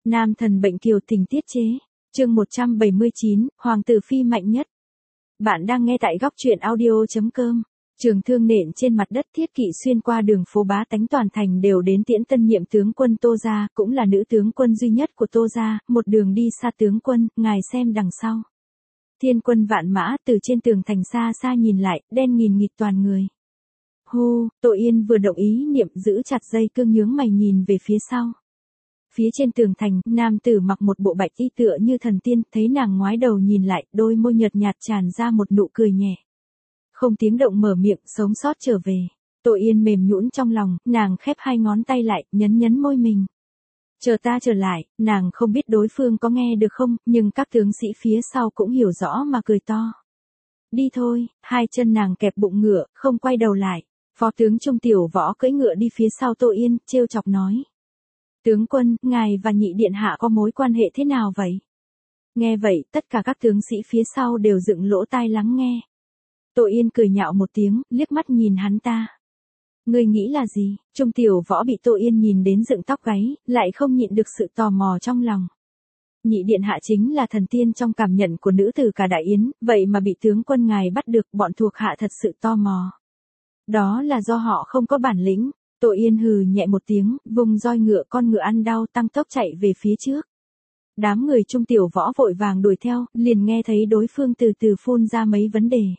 Nam thần bệnh kiều tình tiết chế. Chương 179, Hoàng tử phi mạnh nhất. Bạn đang nghe tại góc truyện audio.com. Trường thương nện trên mặt đất, thiết kỵ xuyên qua đường phố, bá tánh toàn thành đều đến tiễn tân nhiệm tướng quân Tô gia, cũng là nữ tướng quân duy nhất của Tô gia. Một đường đi xa tướng quân, ngài xem đằng sau. Thiên quân vạn mã từ trên tường thành xa xa nhìn lại, đen nghìn nghịt toàn người. Hô, Tô Yên vừa động ý niệm giữ chặt dây cương, nhướng mày nhìn về phía sau. Phía trên tường thành, nam tử mặc một bộ bạch y tựa như thần tiên, thấy nàng ngoái đầu nhìn lại, đôi môi nhợt nhạt tràn ra một nụ cười nhẹ. Không tiếng động mở miệng, sống sót trở về. Tô Yên mềm nhũn trong lòng, nàng khép hai ngón tay lại, nhấn môi mình. Chờ ta trở lại. Nàng không biết đối phương có nghe được không, nhưng các tướng sĩ phía sau cũng hiểu rõ mà cười to. Đi thôi. Hai chân nàng kẹp bụng ngựa, không quay đầu lại. Phó tướng Trung Tiểu Võ cưỡi ngựa đi phía sau Tô Yên, trêu chọc nói. Tướng quân, ngài và nhị điện hạ có mối quan hệ thế nào vậy? Nghe vậy, tất cả các tướng sĩ phía sau đều dựng lỗ tai lắng nghe. Tô Yên cười nhạo một tiếng, liếc mắt nhìn hắn ta. Ngươi nghĩ là gì? Trung Tiểu Võ bị Tô Yên nhìn đến dựng tóc gáy, lại không nhịn được sự tò mò trong lòng. Nhị điện hạ chính là thần tiên trong cảm nhận của nữ tử cả Đại Yến, vậy mà bị tướng quân ngài bắt được, bọn thuộc hạ thật sự tò mò. Đó là do họ không có bản lĩnh. Tô Yên hừ nhẹ một tiếng, vùng roi ngựa, con ngựa ăn đau tăng tốc chạy về phía trước. Đám người Trung Tiểu Võ vội vàng đuổi theo, liền nghe thấy đối phương từ từ phun ra mấy vấn đề.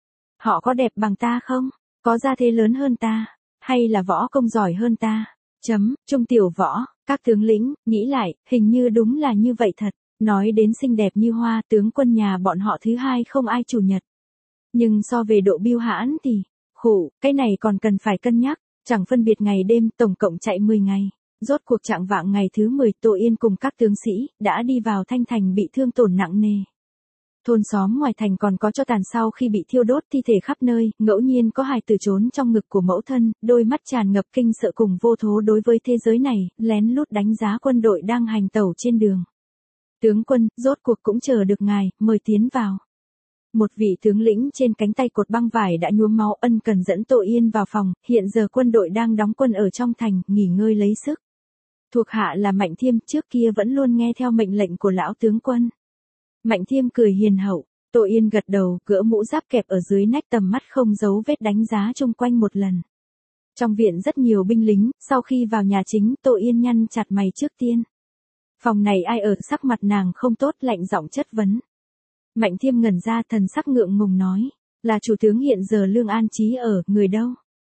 Họ có đẹp bằng ta không? Có gia thế lớn hơn ta? Hay là võ công giỏi hơn ta? Trung Tiểu Võ, các tướng lĩnh, nghĩ lại, hình như đúng là như vậy thật. Nói đến xinh đẹp như hoa, tướng quân nhà bọn họ thứ hai không ai chủ nhật. Nhưng so về độ biêu hãn thì, cái này còn cần phải cân nhắc. Chẳng phân biệt ngày đêm, tổng cộng chạy 10 ngày. Rốt cuộc trạng vạng ngày thứ 10, Tô Yên cùng các tướng sĩ đã đi vào Thanh Thành bị thương tổn nặng nề. Thôn xóm ngoài thành còn có tro tàn sau khi bị thiêu đốt thi thể khắp nơi, ngẫu nhiên có hài tử trốn trong ngực của mẫu thân, đôi mắt tràn ngập kinh sợ cùng vô thố đối với thế giới này, lén lút đánh giá quân đội đang hành tẩu trên đường. Tướng quân, rốt cuộc cũng chờ được ngài, mời tiến vào. Một vị tướng lĩnh trên cánh tay cột băng vải đã nhuốm máu ân cần dẫn Tô Yên vào phòng, hiện giờ quân đội đang đóng quân ở trong thành, nghỉ ngơi lấy sức. Thuộc hạ là Mạnh Thiêm, trước kia vẫn luôn nghe theo mệnh lệnh của lão tướng quân. Mạnh Thiêm cười hiền hậu, Tô Yên gật đầu, gỡ mũ giáp kẹp ở dưới nách, tầm mắt không giấu vết đánh giá chung quanh một lần. Trong viện rất nhiều binh lính, sau khi vào nhà chính, Tô Yên nhăn chặt mày trước tiên. Phòng này ai ở? Sắc mặt nàng không tốt, lạnh giọng chất vấn. Mạnh Thiêm ngẩn ra, thần sắc ngượng ngùng nói, là chủ tướng hiện giờ Lương An Chí ở, người đâu?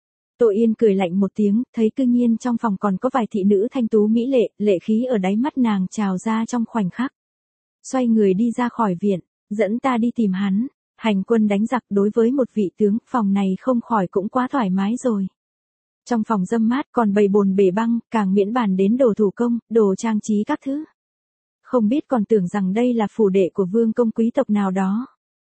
Tô Yên cười lạnh một tiếng, thấy cư nhiên trong phòng còn có vài thị nữ thanh tú mỹ lệ, lệ khí ở đáy mắt nàng trào ra trong khoảnh khắc. Xoay người đi ra khỏi viện, dẫn ta đi tìm hắn. Hành quân đánh giặc đối với một vị tướng, phòng này không khỏi cũng quá thoải mái rồi. Trong phòng râm mát còn bày bồn bể băng, càng miễn bàn đến đồ thủ công, đồ trang trí các thứ. Không biết còn tưởng rằng đây là phủ đệ của vương công quý tộc nào đó.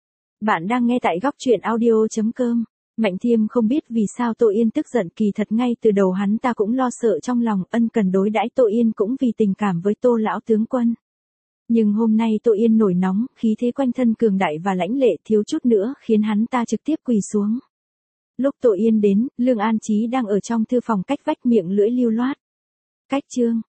Bạn đang nghe tại góc truyện audio.com. Mạnh Thiêm không biết vì sao Tô Yên tức giận, kỳ thật ngay từ đầu hắn ta cũng lo sợ trong lòng, ân cần đối đãi Tô Yên cũng vì tình cảm với Tô lão tướng quân. Nhưng hôm nay Tô Yên nổi nóng, khí thế quanh thân cường đại và lãnh lệ, thiếu chút nữa khiến hắn ta trực tiếp quỳ xuống. Lúc Tô Yên đến, Lương An Chí đang ở trong thư phòng cách vách, miệng lưỡi lưu loát. Cách chương.